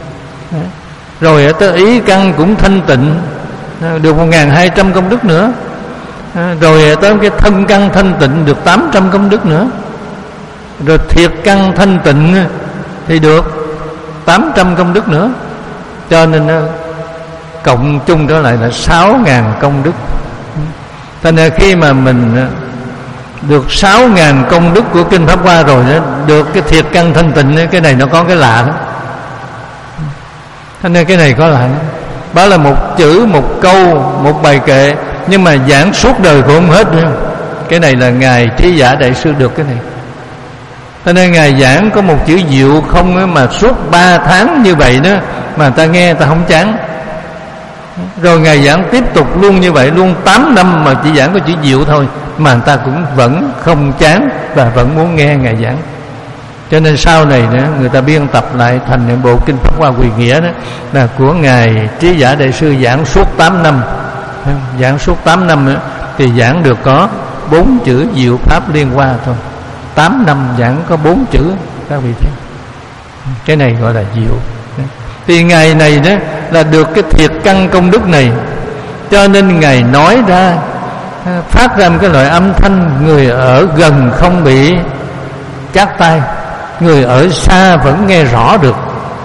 Rồi ở tới ý căn cũng thanh tịnh, được một ngàn hai trăm công đức nữa. Rồi tới cái thân căn thanh tịnh được tám trăm công đức nữa. Rồi thiệt căn thanh tịnh thì được tám trăm công đức nữa. Cho nên cộng chung trở lại là sáu ngàn công đức. Thành ra khi mà mình được sáu ngàn công đức của Kinh Pháp Hoa rồi đó, được cái thiệt căn thanh tịnh, cái này nó có cái lạ đó. Thành ra cái này có lạ đó. Đó là một chữ, một câu, một bài kệ, nhưng mà giảng suốt đời cũng không hết nữa. Cái này là Ngài Trí Giả Đại Sư được cái này. Cho nên Ngài giảng có một chữ diệu không mà suốt ba tháng như vậy đó, mà ta nghe ta không chán. Rồi Ngài giảng tiếp tục luôn như vậy, luôn tám năm mà chỉ giảng có chữ diệu thôi, mà người ta cũng vẫn không chán và vẫn muốn nghe Ngài giảng. Cho nên sau này nữa, người ta biên tập lại thành bộ Kinh Pháp Hoa Quỳ Nghĩa đó, là của Ngài Trí Giả Đại Sư giảng suốt tám năm. Giảng suốt tám năm nữa, thì giảng được có bốn chữ diệu pháp liên hoa thôi. Tám năm giảng có bốn chữ, các vị thấy. Cái này gọi là diệu. Thì Ngài này đó là được cái thiệt căn công đức này, cho nên Ngài nói ra, phát ra một cái loại âm thanh, người ở gần không bị chát tai, người ở xa vẫn nghe rõ được.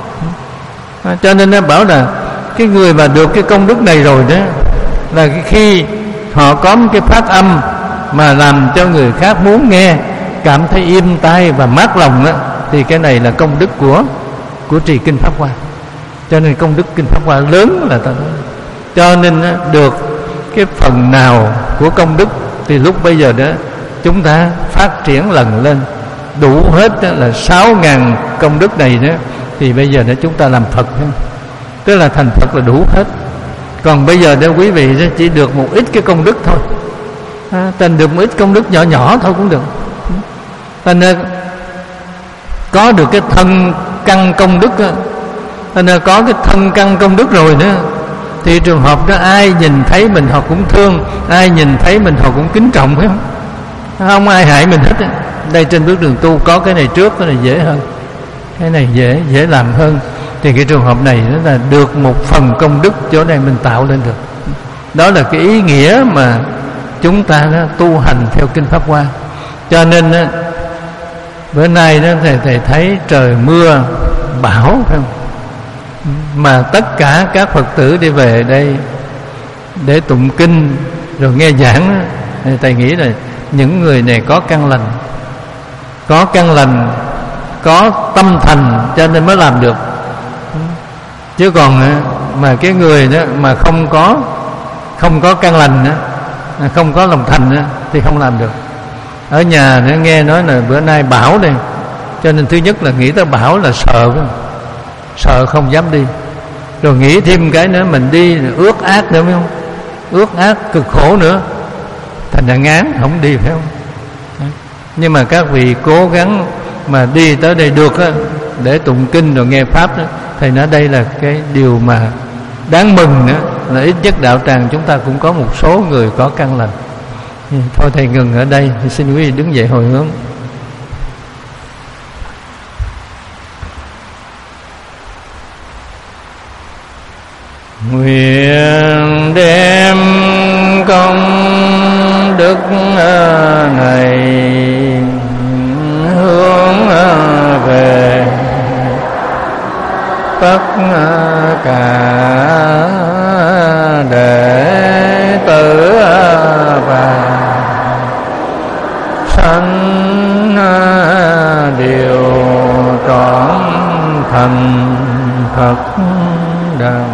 Cho nên nó bảo là cái người mà được cái công đức này rồi đó, là khi họ có một cái phát âm mà làm cho người khác muốn nghe, cảm thấy im tai và mát lòng đó, thì cái này là công đức của của trì Kinh Pháp Hoa. Cho nên công đức Kinh Pháp Hoa lớn là ta nói. Cho nên được cái phần nào của công đức thì lúc bây giờ đó chúng ta phát triển lần lên, đủ hết là sáu ngàn công đức này đó, thì bây giờ đó chúng ta làm Phật, tức là thành Phật là đủ hết. Còn bây giờ đó quý vị đó chỉ được một ít cái công đức thôi, à, thành được một ít công đức nhỏ nhỏ thôi cũng được. Thành ra có được cái thân căn công đức đó, thành ra có cái thân căn công đức rồi đó, thì trường hợp đó ai nhìn thấy mình họ cũng thương, ai nhìn thấy mình họ cũng kính trọng, phải không? Không ai hại mình hết. Đây trên bước đường tu có cái này trước, cái này dễ hơn, cái này dễ dễ làm hơn. Thì cái trường hợp này đó là được một phần công đức chỗ này mình tạo lên được. Đó là cái ý nghĩa mà chúng ta đó, tu hành theo Kinh Pháp Hoa. Cho nên đó, bữa nay đó thầy, thầy thấy trời mưa bão, phải không? Mà tất cả các Phật tử đi về đây để tụng kinh rồi nghe giảng đó, thầy nghĩ là những người này có căn lành, có căn lành, có tâm thành, cho nên mới làm được. Chứ còn mà cái người đó mà không có không có căn lành đó, không có lòng thành đó, thì không làm được. Ở nhà nó nghe nói là bữa nay bão đây, cho nên thứ nhất là nghĩ tới bão là sợ, sợ không dám đi. Rồi nghĩ thêm cái nữa, mình đi ướt át nữa, phải không? Ướt át cực khổ nữa, thành ra ngán không đi, phải không? Nhưng mà các vị cố gắng mà đi tới đây được á, để tụng kinh rồi nghe pháp đó, thầy nói đây là cái điều mà đáng mừng nữa, là ít nhất đạo tràng chúng ta cũng có một số người có căn lành. Thôi thầy ngừng ở đây, thì xin quý vị đứng dậy hồi hướng. Nguyện đem công đức này hướng về tất cả đệ tử và sanh đều trọn thành Phật đạo.